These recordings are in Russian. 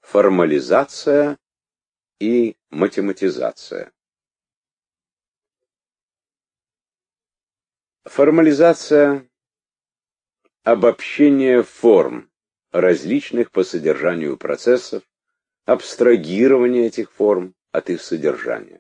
Формализация и математизация. Формализация – обобщение форм, различных по содержанию процессов, абстрагирование этих форм от их содержания.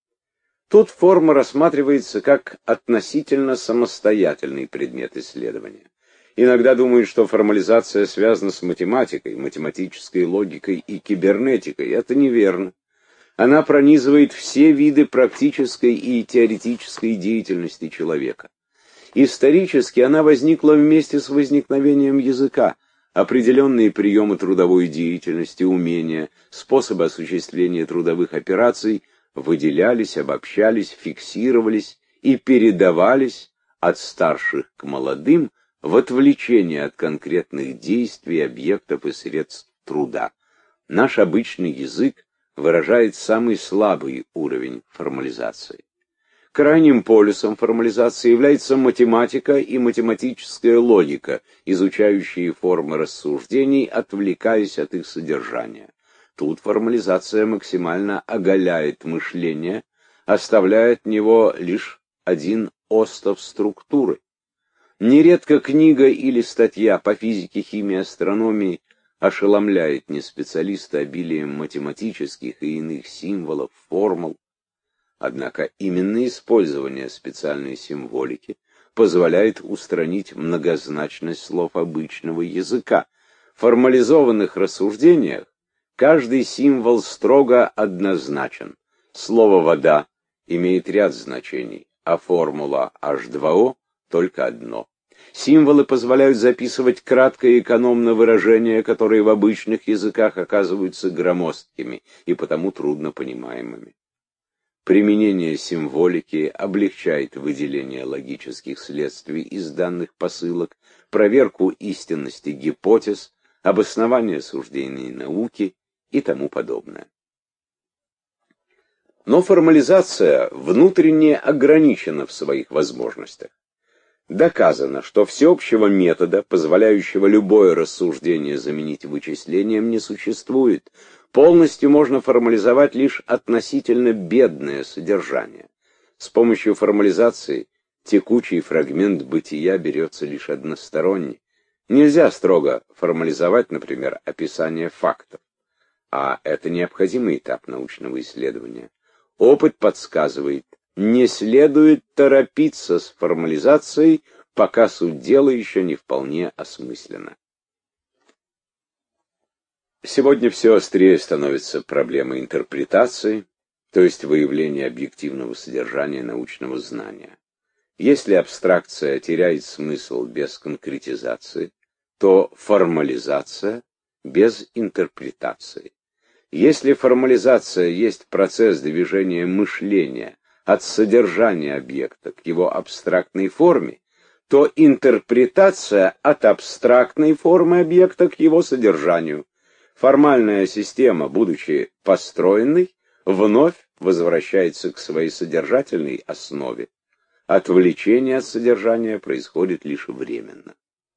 Тут форма рассматривается как относительно самостоятельный предмет исследования. Иногда думают, что формализация связана с математикой, математической логикой и кибернетикой. Это неверно. Она пронизывает все виды практической и теоретической деятельности человека. Исторически она возникла вместе с возникновением языка. Определенные приемы трудовой деятельности, умения, способы осуществления трудовых операций выделялись, обобщались, фиксировались и передавались от старших к молодым в отвлечение от конкретных действий, объектов и средств труда. Наш обычный язык выражает самый слабый уровень формализации. Крайним полюсом формализации является математика и математическая логика, изучающие формы рассуждений, отвлекаясь от их содержания. Тут формализация максимально оголяет мышление, оставляя от него лишь один остов структуры. Нередко книга или статья по физике, химии, астрономии ошеломляет неспециалиста обилием математических и иных символов, формул. Однако именно использование специальной символики позволяет устранить многозначность слов обычного языка. В формализованных рассуждениях каждый символ строго однозначен. Слово «вода» имеет ряд значений, а формула H2O только одно. Символы позволяют записывать кратко и экономно выражения, которые в обычных языках оказываются громоздкими и потому трудно понимаемыми. Применение символики облегчает выделение логических следствий из данных посылок, проверку истинности гипотез, обоснование суждений науки и тому подобное. Но формализация внутренне ограничена в своих возможностях. Доказано, что всеобщего метода, позволяющего любое рассуждение заменить вычислением, не существует. Полностью можно формализовать лишь относительно бедное содержание. С помощью формализации текучий фрагмент бытия берется лишь односторонне. Нельзя строго формализовать, например, описание фактов, а это необходимый этап научного исследования. Опыт подсказывает, не следует торопиться с формализацией, пока суть дела еще не вполне осмыслена. Сегодня все острее становится проблема интерпретации, то есть выявления объективного содержания научного знания. Если абстракция теряет смысл без конкретизации, то формализация без интерпретации. Если формализация есть процесс движения мышления от содержания объекта к его абстрактной форме, то интерпретация от абстрактной формы объекта к его содержанию. Формальная система, будучи построенной, вновь возвращается к своей содержательной основе. Отвлечение от содержания происходит лишь временно.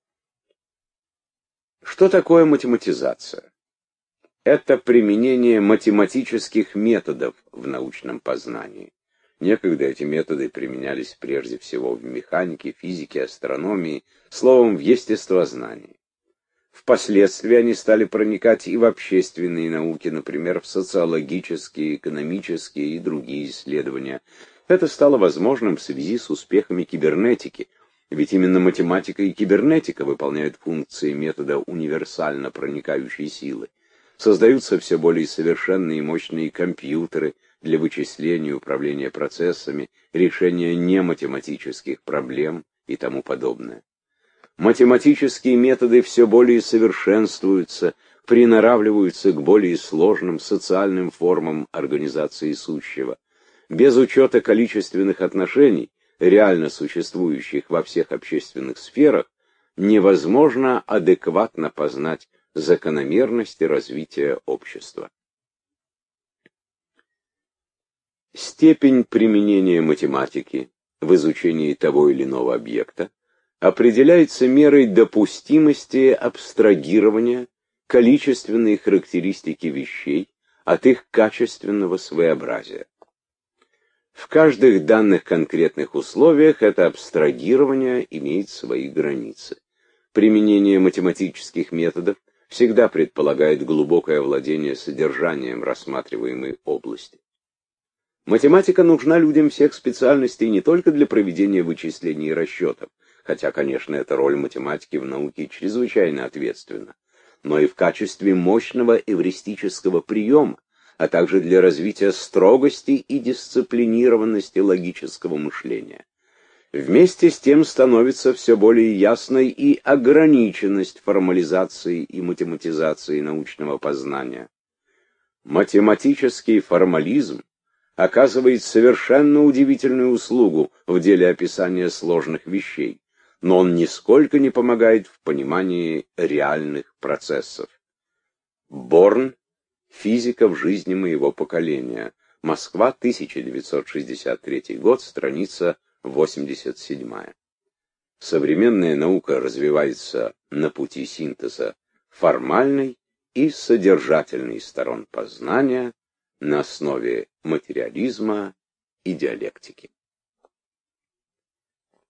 Что такое математизация? Это применение математических методов в научном познании. Некогда эти методы применялись прежде всего в механике, физике, астрономии, словом, в естествознании. Впоследствии они стали проникать и в общественные науки, например, в социологические, экономические и другие исследования. Это стало возможным в связи с успехами кибернетики, ведь именно математика и кибернетика выполняют функции метода универсально проникающей силы. Создаются все более совершенные и мощные компьютеры для вычисления и управления процессами, решения нематематических проблем и тому подобное. Математические методы все более совершенствуются, приноравливаются к более сложным социальным формам организации сущего. Без учета количественных отношений, реально существующих во всех общественных сферах, невозможно адекватно познать закономерности развития общества. Степень применения математики в изучении того или иного объекта определяется мерой допустимости абстрагирования количественные характеристики вещей от их качественного своеобразия. В каждых данных конкретных условиях это абстрагирование имеет свои границы. Применение математических методов всегда предполагает глубокое владение содержанием рассматриваемой области. Математика нужна людям всех специальностей не только для проведения вычислений и расчетов, хотя, конечно, эта роль математики в науке чрезвычайно ответственна, но и в качестве мощного эвристического приема, а также для развития строгости и дисциплинированности логического мышления. Вместе с тем становится все более ясной и ограниченность формализации и математизации научного познания. Математический формализм оказывает совершенно удивительную услугу в деле описания сложных вещей, но он нисколько не помогает в понимании реальных процессов. Борн. Физика в жизни моего поколения. Москва, 1963 год, страница 87. Современная наука развивается на пути синтеза формальной и содержательной сторон познания на основе материализма и диалектики.